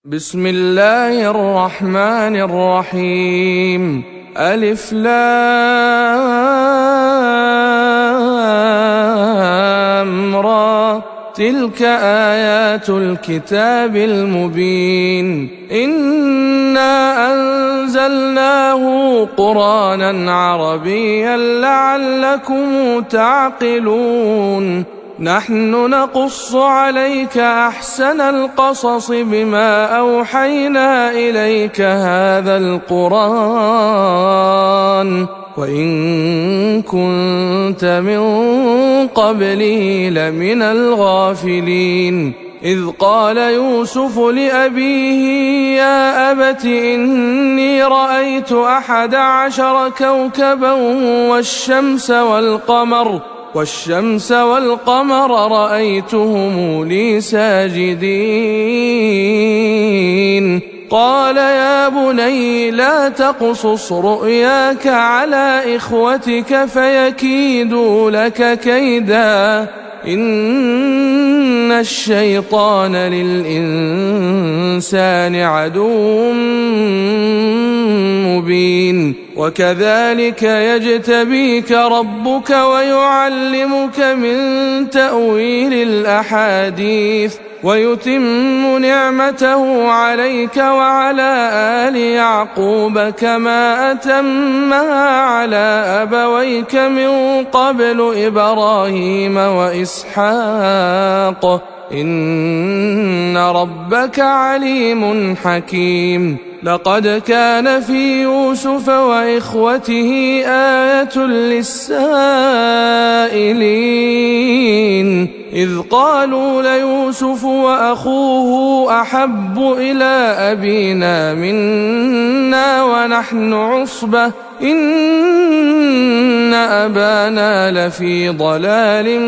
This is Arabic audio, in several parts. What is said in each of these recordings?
بسم الله الرحمن الرحيم. ألف لام را، تلك آيات الكتاب المبين. إنا أنزلناه قرآنا عربيا لعلكم تعقلون. نحن نقص عليك أحسن القصص بما أوحينا إليك هذا القرآن وإن كنت من قبله لمن الغافلين. إذ قال يوسف لأبيه يا أبت إني رأيت 11 كوكبا والشمس والقمر رأيتهم لي ساجدين. قال يا بني لا تقصص رؤياك على إخوتك فيكيدوا لك كيدا، إن الشيطان للإنسان عدو مبين. وكذلك يجتبيك ربك ويعلمك من تأويل الأحاديث ويتم نعمته عليك وعلى آل يعقوب كما أتمها على أبويك من قبل إبراهيم وإسحاق، إن ربك عليم حكيم. لقد كان في يوسف وإخوته آية للسائلين إذ قالوا ليوسف وأخوه أحب إلى أبينا منا ونحن عصبة إن أبانا لفي ضلال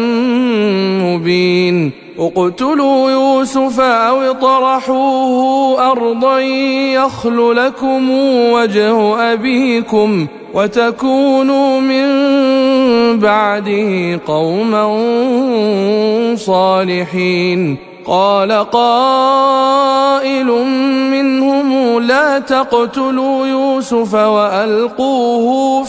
مبين. اقتلوا يوسف أو اطرحوه أرضا يخل لكم وجه أبيكم وتكونوا من بعده قوما صالحين. قال قائل منهم لا تقتلوا يوسف وألقوه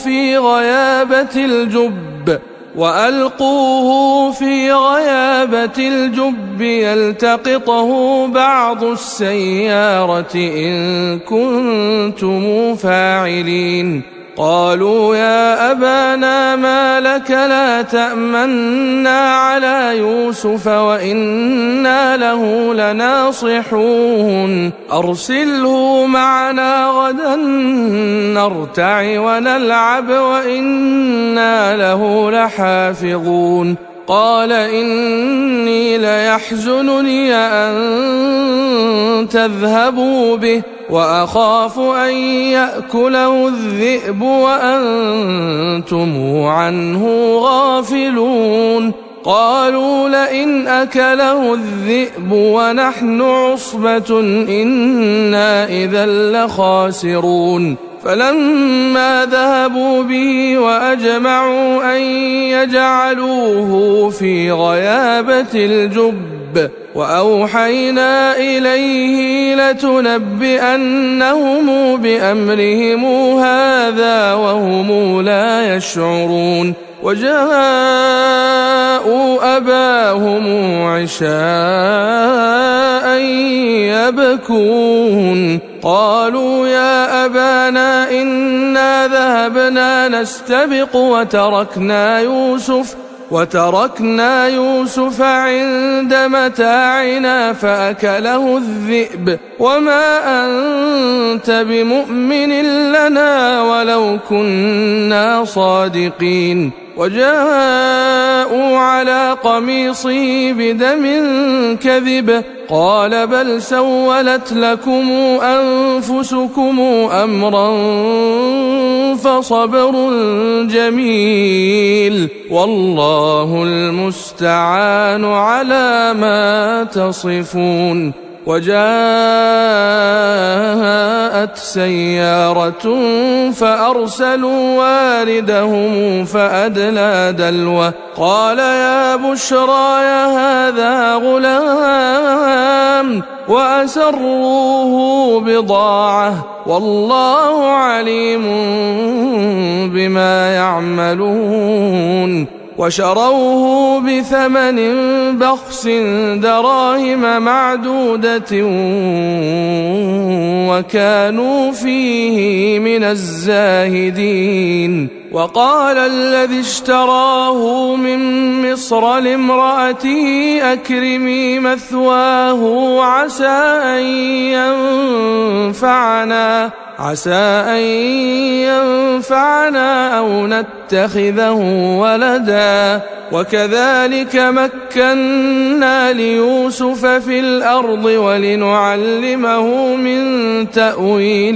في غيابة الجب يلتقطه بعض السيارة إن كنتم فاعلين. قالوا يا أبانا ما لك لا تأمنا على يوسف وإنا له لناصحون، أرسله معنا غدا نرتع ونلعب وإنا له لحافظون. قال إني ليحزنني أن تذهبوا به وأخاف أن يأكله الذئب وأنتم عنه غافلون. قالوا لئن أكله الذئب ونحن عصبة إنا إذا لخاسرون. فلما ذهبوا به وأجمعوا أن يجعلوه في غيابة الجب وأوحينا إليه لتنبئنهم بأمرهم هذا وهم لا يشعرون. وجاءوا أباهم عشاء يبكون. قالوا يا أبانا إنا ذهبنا نستبق وتركنا يوسف عند متاعنا فأكله الذئب وما أنت بمؤمن لنا ولو كنا صادقين. وجاءوا على قميصه بدم كذب قال بل سولت لكم أنفسكم أمرا فصبر جميل والله المستعان على ما تصفون. وجاءت سيارة فأرسلوا واردهم فأدلى دلوه قال يا بشرى هذا غلام وأسروه بضاعة والله عليم بما يعملون وشروه بثمن بخس دراهم معدودة وكانوا فيه من الزاهدين وقال الذي اشتراه من مصر لامرأته أكرمي مثواه عسى أن ينفعنا أو نتخذه ولدا وكذلك مكنا ليوسف في الأرض ولنعلمه من تأويل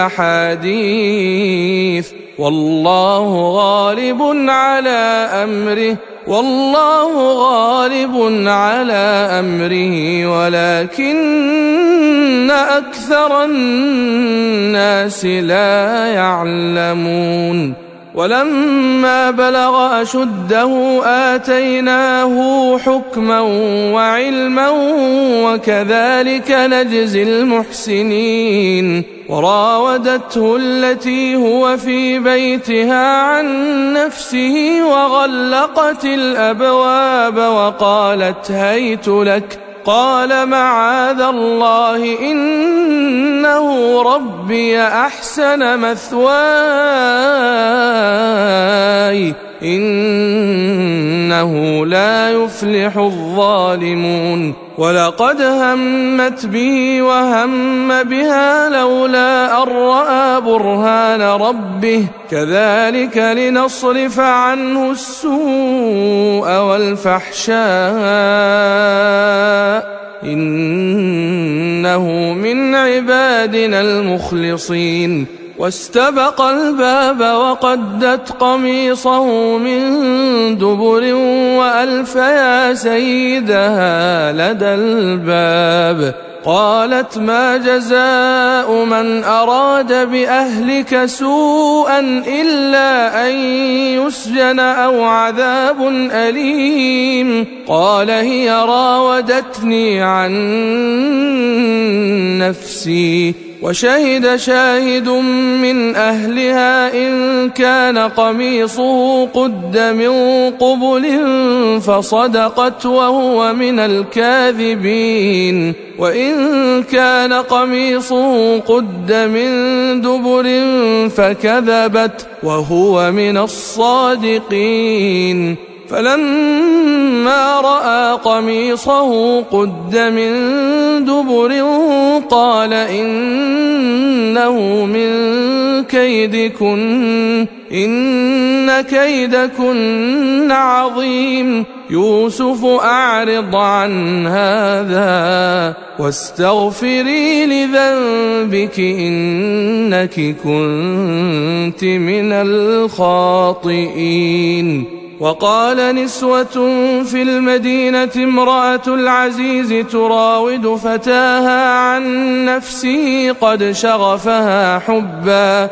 الأحاديث والله غالب على أمره ولكن أكثر الناس لا يعلمون ولما بلغ أشده آتيناه حكما وعلما وكذلك نجزي المحسنين وراودته التي هو في بيتها عن نفسه وغلقت الأبواب وقالت هيت لك قال معاذ الله إنه ربي أحسن مثواي إنه لا يفلح الظالمون ولقد همت به وهم بها لولا أن رأى برهان ربه كذلك لنصرف عنه السوء والفحشاء إنه من عبادنا المخلصين واستبق الباب وقدت قميصه من دبر وألف يا سيدها لدى الباب قالت ما جزاء من أراد بأهلك سوءا إلا أن يسجن أو عذاب أليم قال هي راودتني عن نفسي وشهد شاهد من أهلها إن كان قميصه قد من قبل فصدقت وهو من الكاذبين وإن كان قميصه قد من دبر فكذبت وهو من الصادقين فلما رأى قميصه قد من دبر قال إنه من كيدكن إن كيدكن عظيم يوسف أعرض عن هذا واستغفري لذنبك إنك كنت من الخاطئين وقال نسوة في المدينة امرأة العزيز تراود فتاها عن نفسه قد شغفها حبا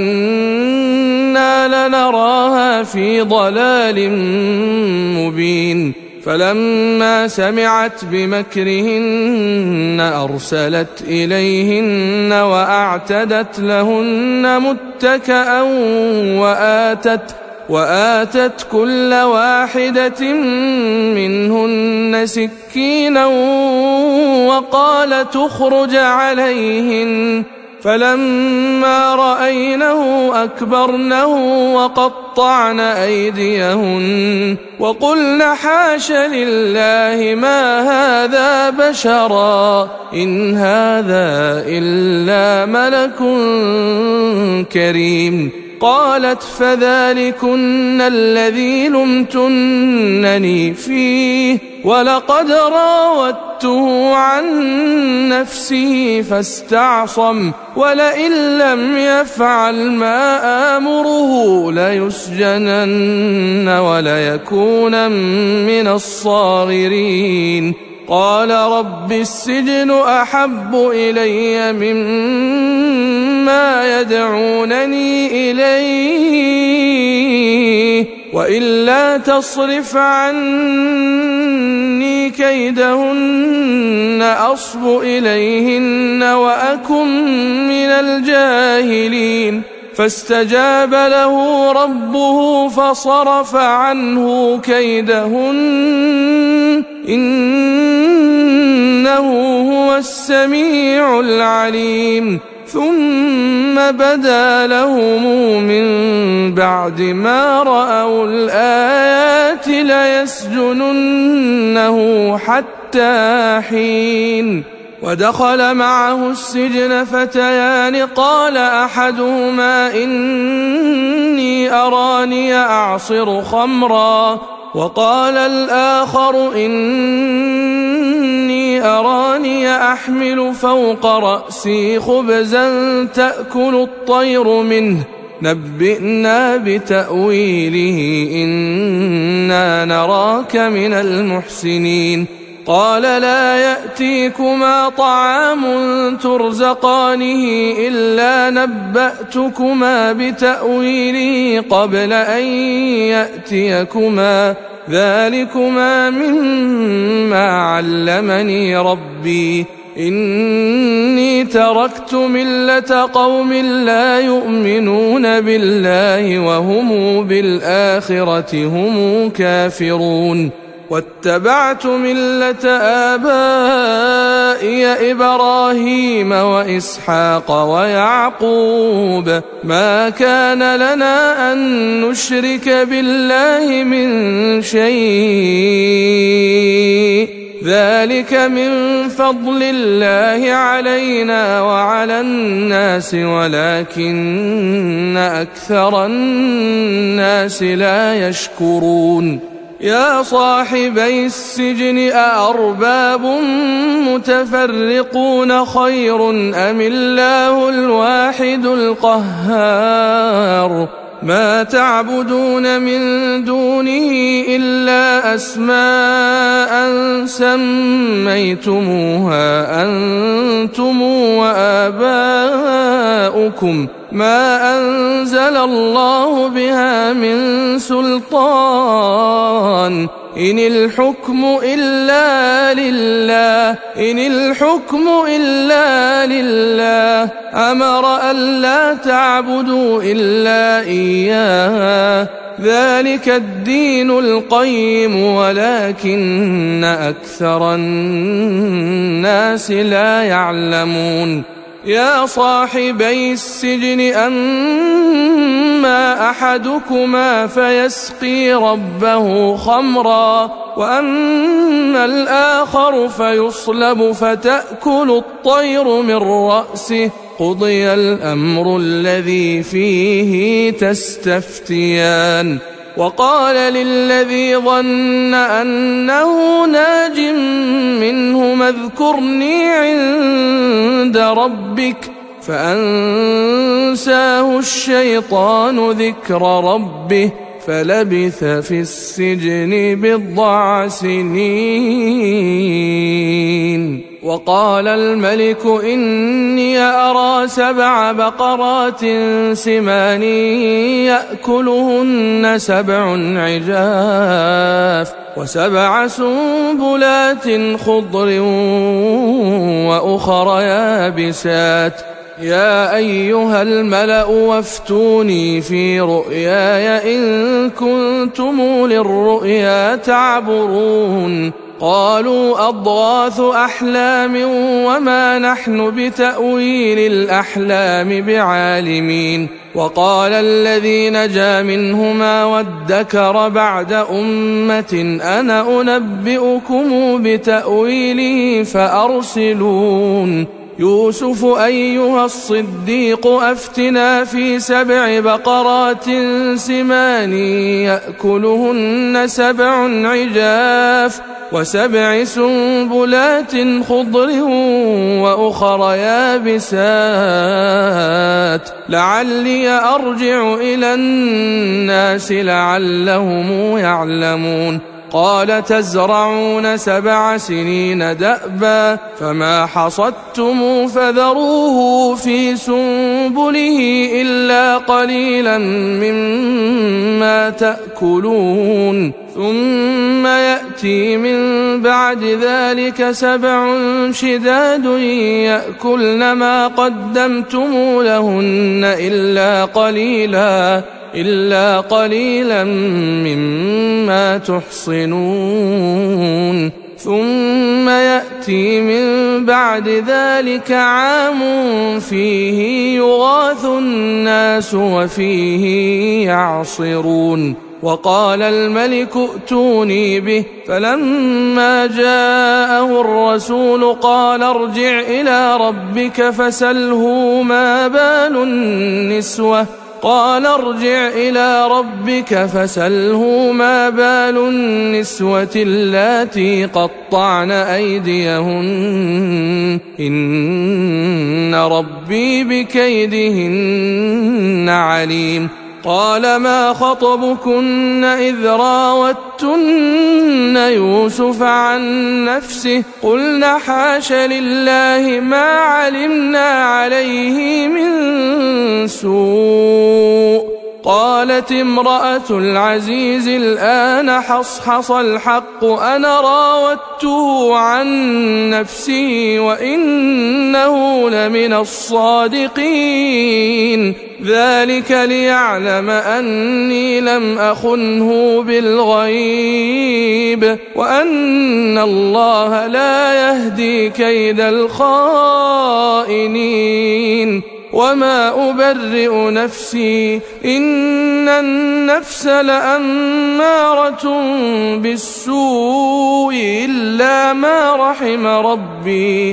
إنا لنراها في ضلال مبين فلما سمعت بمكرهن أرسلت إليهن وأعتدت لهن متكأ وآتت كل واحدة منهن سكينا وقالت اخرج عليهن فلما رأينه أكبرنه وقطعن أيديهن وقلن حاش لله ما هذا بشرا إن هذا إلا ملك كريم قالت فذلكن الذي لمتنني فيه ولقد راودته عن نفسه فاستعصم ولئن لم يفعل ما آمره ليسجنن وليكون من الصاغرين قال رب السجن أحب إلي مما يدعونني إليه وإلا تصرف عني كيدهن أصب إليهن وأكن من الجاهلين فاستجاب له ربه فصرف عنه كيدهن إنه هو السميع العليم ثم بدا لهم من بعد ما رأوا الآيات ليسجننه حتى حين ودخل معه السجن فتيان قال أحدهما إني أراني أعصر خمرا وقال الآخر إني أراني أحمل فوق رأسي خبزا تأكل الطير منه نبئنا بتأويله إنا نراك من المحسنين قال لا يأتيكما طعام ترزقانه إلا نبأتكما بتأويله قبل أن يأتيكما ذلكما مما علمني ربي إني تركت ملة قوم لا يؤمنون بالله وهم بالآخرة هم كافرون واتبعت ملة آبائي إبراهيم وإسحاق ويعقوب ما كان لنا أن نشرك بالله من شيء ذلك من فضل الله علينا وعلى الناس ولكن أكثر الناس لا يشكرون يا صاحبي السجن أأرباب متفرقون خير أم الله الواحد القهار ما تعبدون من دونه إلا أسماء سميتموها أنتم وآباؤكم ما أنزل الله بها من سلطان إن الحكم إلا لله أمر ألا تعبدوا إلا إياه ذلك الدين القيم ولكن أكثر الناس لا يعلمون يا صاحبي السجن أما أحدكما فيسقي ربه خمرا وأما الآخر فيصلب فتأكل الطير من رأسه قضي الأمر الذي فيه تستفتيان وقال للذي ظن أنه ناج منهما اذكرني عند ربك فأنساه الشيطان ذكر ربه فلبث في السجن بضع سنين وقال الملك إني أرى 7 بقرات سمان يأكلهن 7 عجاف و7 سنبلات خضر وأخر يابسات يا أيها الملأ وافتوني في رؤياي إن كنتم للرؤيا تعبرون قالوا أضغاث أحلام وما نحن بتأويل الأحلام بعالمين وقال الذي نجا منهما وادكر بعد أمة أنا أنبئكم بتأويله فأرسلون يوسف أيها الصديق أفتنا في 7 بقرات سمان يأكلهن 7 عجاف و7 سنبلات خضر وأخر يابسات لعلي أرجع إلى الناس لعلهم يعلمون قال تزرعون 7 سنين دأبا فما حصدتم فذروه في سنبله إلا قليلا مما تأكلون ثم يأتي من بعد ذلك 7 شداد يأكلن ما قدمتم لهن إلا قليلا مما تحصنون ثم يأتي من بعد ذلك عام فيه يغاث الناس وفيه يعصرون وقال الملك ائتوني به فلما جاءه الرسول قال ارجع إلى ربك فسله ما بال النسوة اللاتي قطعن أيديهن إن ربي بكيدهن عليم قال ما خطبكن إذ راوتن يوسف عن نفسه قلنا حاش لله ما علمنا عليه من سوء قالت امرأة العزيز الآن حصحص الحق أنا راودته عن نفسي وإنه لمن الصادقين ذلك ليعلم أني لم أخنه بالغيب وأن الله لا يهدي كيد الخائنين وما أبرئ نفسي إن النفس لأمارة بالسوء إلا ما رحم ربي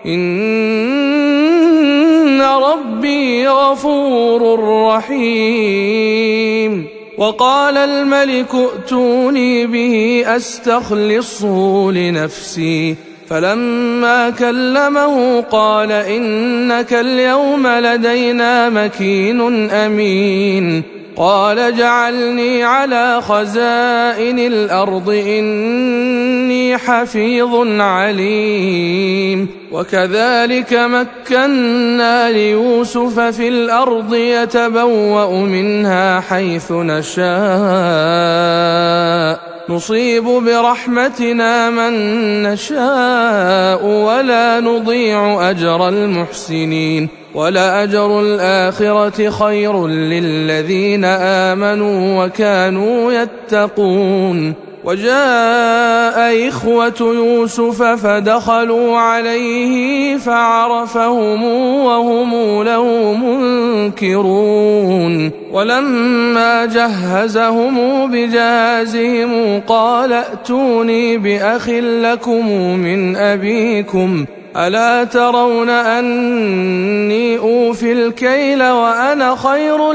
إن ربي غفور رحيم وقال الملك ائتوني به أستخلصه لنفسي فلما كلمه قال إنك اليوم لدينا مكين أمين قال اجعلني على خزائن الأرض إني حفيظ عليم وكذلك مكنا ليوسف في الأرض يتبوأ منها حيث نشاء نصيب برحمتنا من نشاء ولا نضيع أجر المحسنين ولأجر الآخرة خير للذين آمنوا وكانوا يتقون وجاء إخوة يوسف فدخلوا عليه فعرفهم وهم له منكرون ولما جهزهم بجهازهم قال ائتوني بأخ لكم من أبيكم ألا ترون أني أوفي الكيل وأنا خير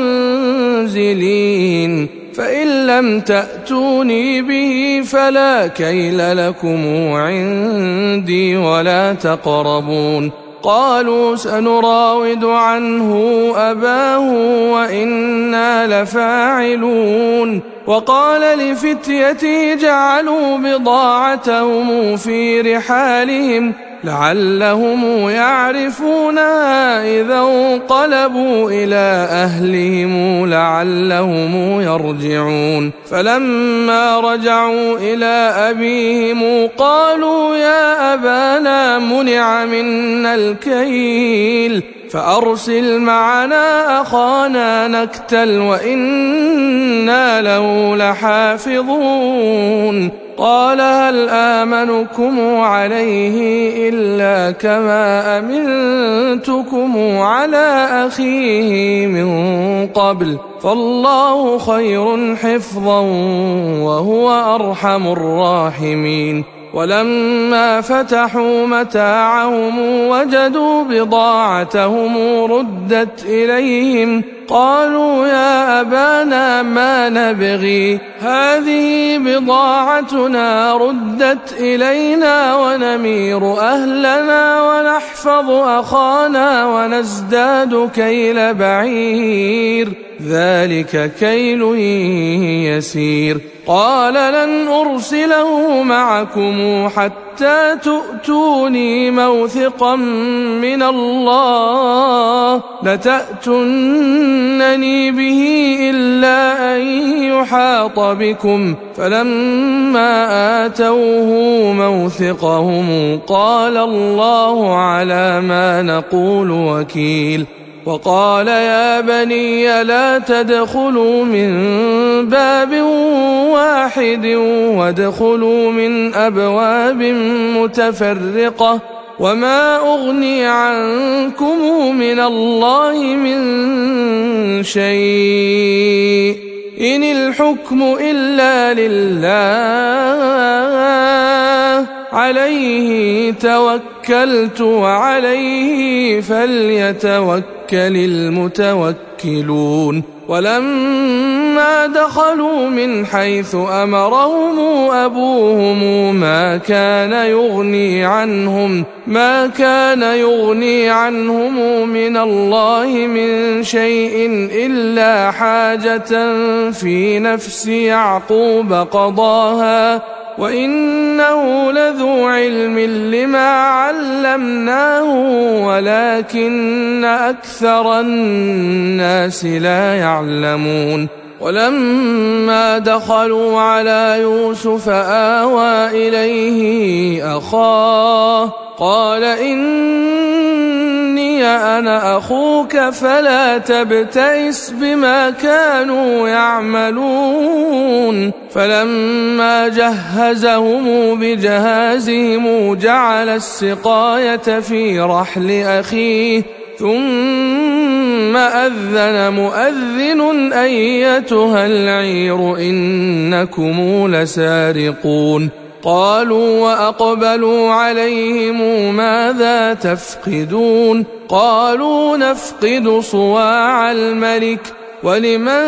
المنزلين فإن لم تأتوني به فلا كيل لكم عندي ولا تقربون قالوا سنراود عنه أباه وإنا لفاعلون وقال لفتيته جعلوا بضاعتهم في رحالهم لعلهم يعرفونها إذا انقلبوا إلى أهلهم لعلهم يرجعون فلما رجعوا إلى أبيهم قالوا يا أبانا منع منا الكيل فأرسل معنا أخانا نكتل وإنا له لحافظون قال هل آمنكم عليه إلا كما أمنتكم على أخيه من قبل فالله خير حفظا وهو أرحم الراحمين ولما فتحوا متاعهم وجدوا بضاعتهم ردت إليهم قالوا يا أبانا ما نبغي هذه بضاعتنا ردت إلينا ونمير أهلنا ونحفظ أخانا ونزداد كيل بعير ذلك كيل يسير قال لن أرسله معكم حتى تؤتوني موثقا من الله لتأتونني به إلا أن يحاط بكم فلما آتوه موثقهم قال الله على ما نقول وكيل وقال يا بني لا تدخلوا من باب واحد وادخلوا من أبواب متفرقة وما أغني عنكم من الله من شيء إن الحكم إلا لله عليه توكلت وعليه فليتوكل المتوكلون ولما دخلوا من حيث أمرهم أبوهم ما كان يغني عنهم من الله من شيء إلا حاجة في نفس يعقوب قضاها وإنه لذو علم لما علمناه ولكن أكثر الناس لا يعلمون ولما دخلوا على يوسف آوى إليه أخاه قال إني أنا أخوك فلا تبتئس بما كانوا يعملون فلما جهزهم بجهازهم جعل السقاية في رحل أخيه ثم أذن مؤذن أيتها العير إنكم لسارقون قالوا وأقبلوا عليهم ماذا تفقدون قالوا نفقد صواع الملك ولمن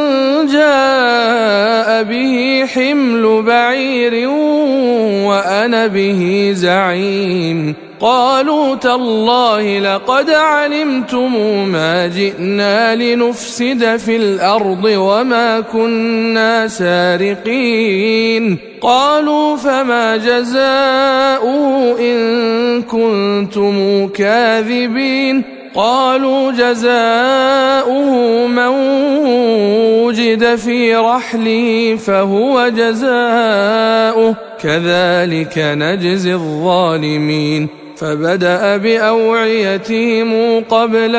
جاء به حمل بعير وأنا به زعيم قالوا تالله لقد علمتم ما جئنا لنفسد في الأرض وما كنا سارقين قالوا فما جزاؤه إن كنتم كاذبين قالوا جزاؤه من وجد في رحله فهو جزاؤه كذلك نجزي الظالمين فبدأ بأوعيتهم قبل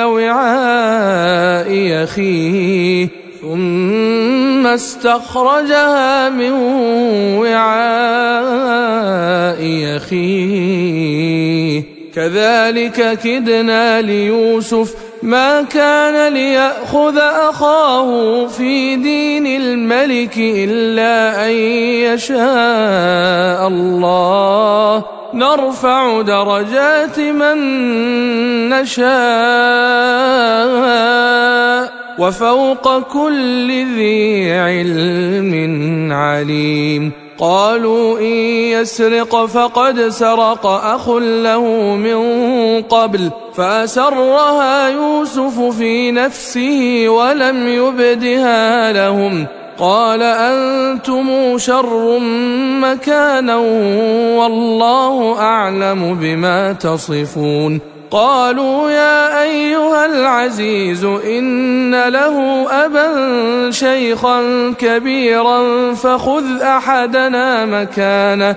وعاء أخيه ثم استخرجها من وعاء أخيه كذلك كدنا ليوسف ما كان ليأخذ أخاه في دين الملك إلا أن يشاء الله نرفع درجات من نشاء وفوق كل ذي علم عليم قالوا إن يسرق فقد سرق أخ له من قبل فأسرها يوسف في نفسه ولم يبدها لهم قال أنتم شر مكانا والله أعلم بما تصفون قالوا يا أيها العزيز إن له أبا شيخا كبيرا فخذ أحدنا مكانه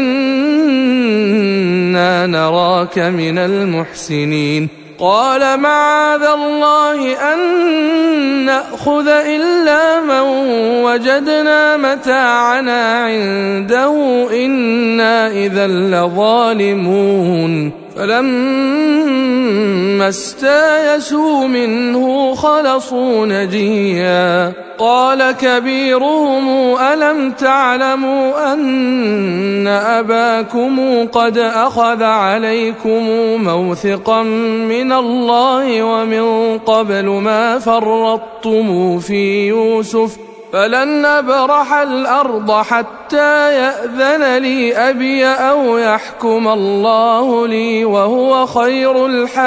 إنا نراك من المحسنين قال معاذ الله أن نأخذ إلا من وجدنا متاعنا عنده إنا إذا لظالمون فلما فلما استيئسوا منه خلصوا نجيا قال كبيرهم ألم تعلموا أن أباكم قد أخذ عليكم موثقا من الله ومن قبل ما فرطتم في يوسف فلن أبرح الأرض حتى يأذن لي أبي أو يحكم الله لي وهو خير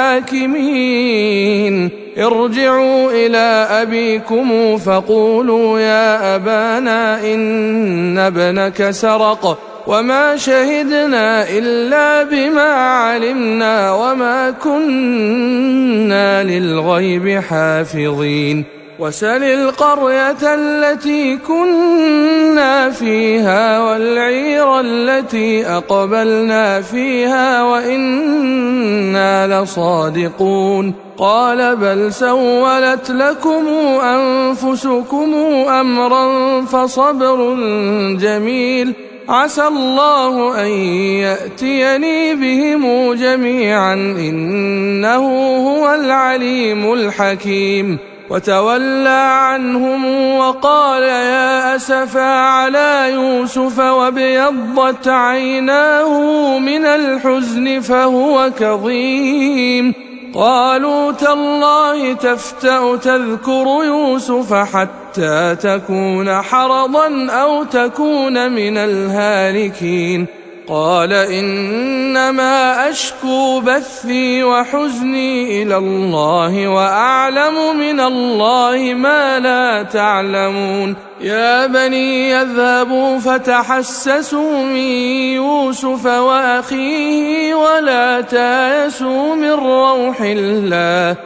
الحاكمين ارجعوا إلى أبيكم فقولوا يا أبانا إن ابنك سرق وما شهدنا إلا بما علمنا وما كنا للغيب حافظين وسل القرية التي كنا فيها والعير التي أقبلنا فيها وإنا لصادقون قال بل سولت لكم أنفسكم أمرا فصبر جميل عسى الله أن يأتيني بهم جميعا إنه هو العليم الحكيم وتولى عنهم وقال يا أسفا على يوسف وابيضت عيناه من الحزن فهو كظيم قالوا تالله تفتأ تذكر يوسف حتى تكون حرضا أو تكون من الهالكين قال إنما أشكو بثي وحزني إلى الله وأعلم من الله ما لا تعلمون يا بني يذهبوا فتحسسوا من يوسف وأخيه ولا تيأسوا من روح الله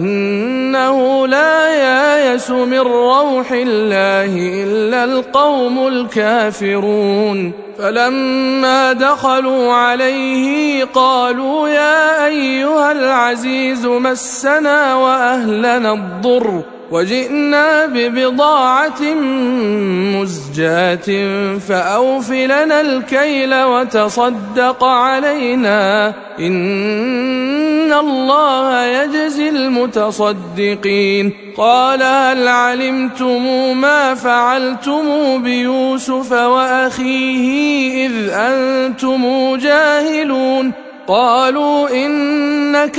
إنه لا ييأس من روح الله إلا القوم الكافرون فلما دخلوا عليه قالوا يا أيها العزيز مسنا وأهلنا الضر وجئنا ببضاعة مزجاة فأوف لنا الكيل وتصدق علينا إن الله يجزي المتصدقين قال هل علمتم ما فعلتم بيوسف وأخيه إذ أنتم جاهلون قالوا إنك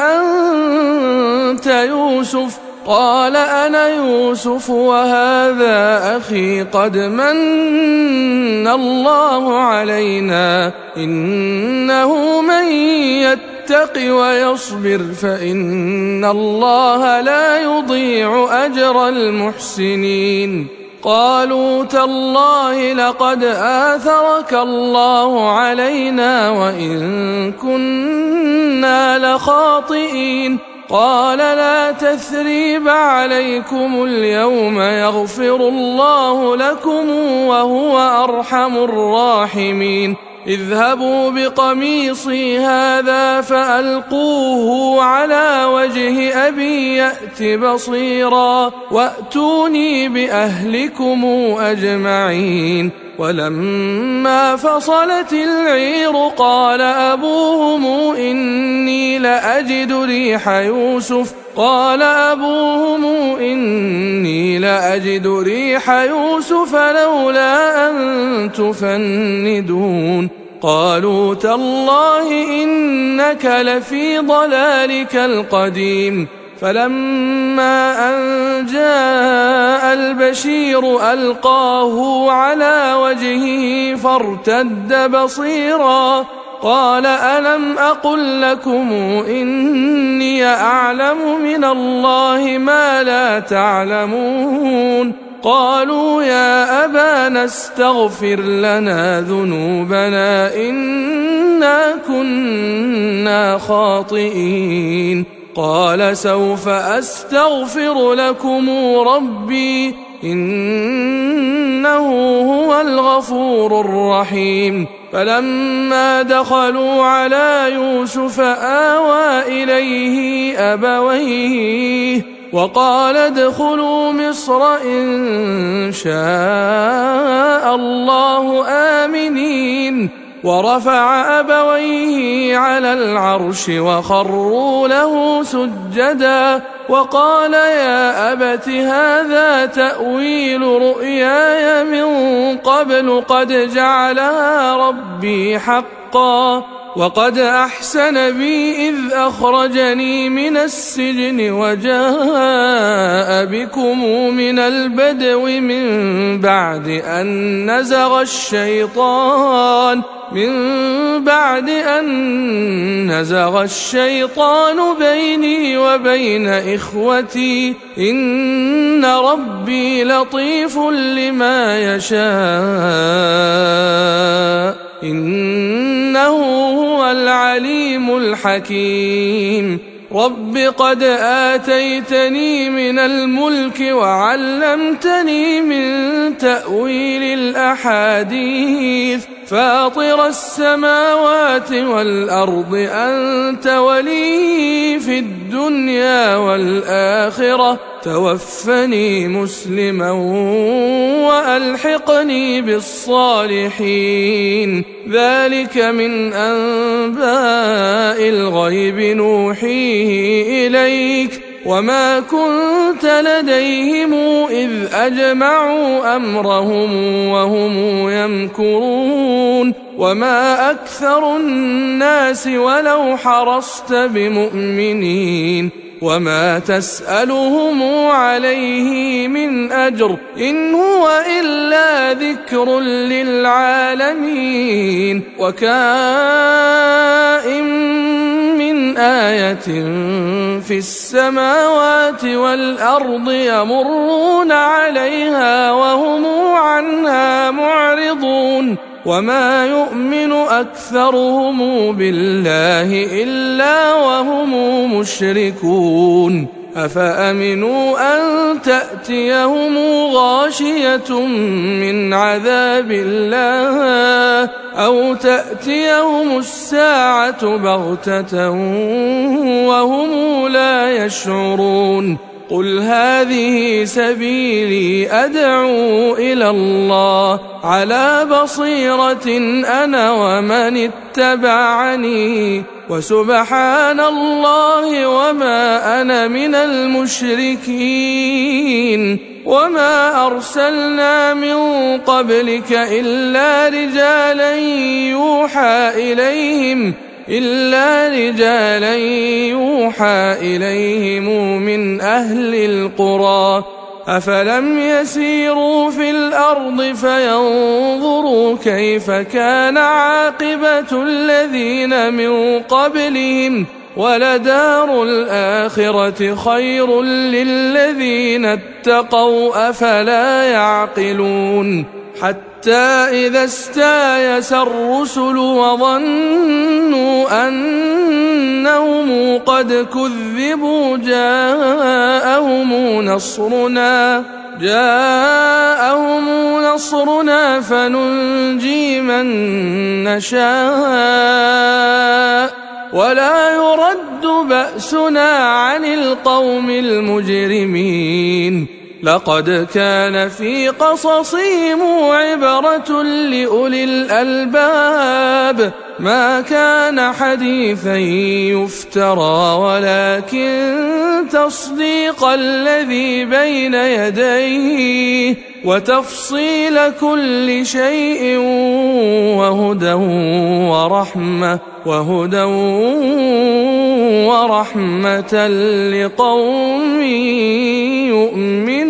لأنت يوسف قال أنا يوسف وهذا أخي قد من الله علينا إنه من يتق ويصبر فإن الله لا يضيع أجر المحسنين قالوا تالله لقد آثرك الله علينا وإن كنا لخاطئين قال لا تثريب عليكم اليوم يغفر الله لكم وهو أرحم الراحمين اذهبوا بقميصي هذا فألقوه على وجه أبي يأت بصيرا وأتوني بأهلكم أجمعين ولما فصلت العير قال أبوهم إني لأجد ريح يوسف لولا أن تفندون قالوا تالله إنك لفي ضلالك القديم فلما أن جاء البشير ألقاه على وجهه فارتد بصيرا قال ألم أقل لكم إني أعلم من الله ما لا تعلمون قالوا يا أبانا استغفر لنا ذنوبنا إنا كنا خاطئين قال سوف أستغفر لكم ربي إنه هو الغفور الرحيم فلما دخلوا على يوسف آوى إليه أبويه وقال ادخلوا مصر إن شاء الله آمنين ورفع أبويه على العرش وخروا له وخروا سجدا وقال يا أبت هذا تأويل رؤياي من قبل قد جعلها ربي حقا وقد أحسن بي إذ أخرجني من السجن وجاء بكم من البدو من بعد أن نزغ الشيطان بيني وبين إخوتي إن ربي لطيف لما يشاء إنه هو العليم الحكيم رب قد آتيتني من الملك وعلمتني من تأويل الأحاديث فاطر السماوات والأرض أنت ولي في الدنيا والآخرة توفني مسلما وألحقني بالصالحين ذلك من أنباء الغيب نوحيه إليك وما كنت لديهم إذ أجمعوا أمرهم وهم يمكرون وما أكثر الناس ولو حرصت بمؤمنين وما تسألهم عليه من أجر إن هو إلا ذكر للعالمين وكائن من آية في السماوات والأرض يمرون عليها وهم عنها معرضون وما يؤمن أكثرهم بالله إلا وهم مشركون أفأمنوا أن تأتيهم غاشية من عذاب الله أو تأتيهم الساعة بغتة وهم لا يشعرون قل هذه سبيلي أدعو إلى الله على بصيرة أنا ومن اتبعني وسبحان الله وما أنا من المشركين وما أرسلنا من قبلك إلا رجالا يوحى إليهم من أهل القرى أفلم يسيروا في الأرض فينظروا كيف كان عاقبة الذين من قبلهم ولدار الآخرة خير للذين اتقوا أفلا يعقلون حتى إذا استيأس الرسل وظنوا أنهم قد كذبوا جاءهم نصرنا فننجي من نشاء ولا يرد بأسنا عن القوم المجرمين لقد كان في قصصهم عبرة لأولي الألباب ما كان حديثا يفترى ولكن تصديق الذي بين يديه وتفصيل كل شيء وهدى ورحمة لقوم يؤمنون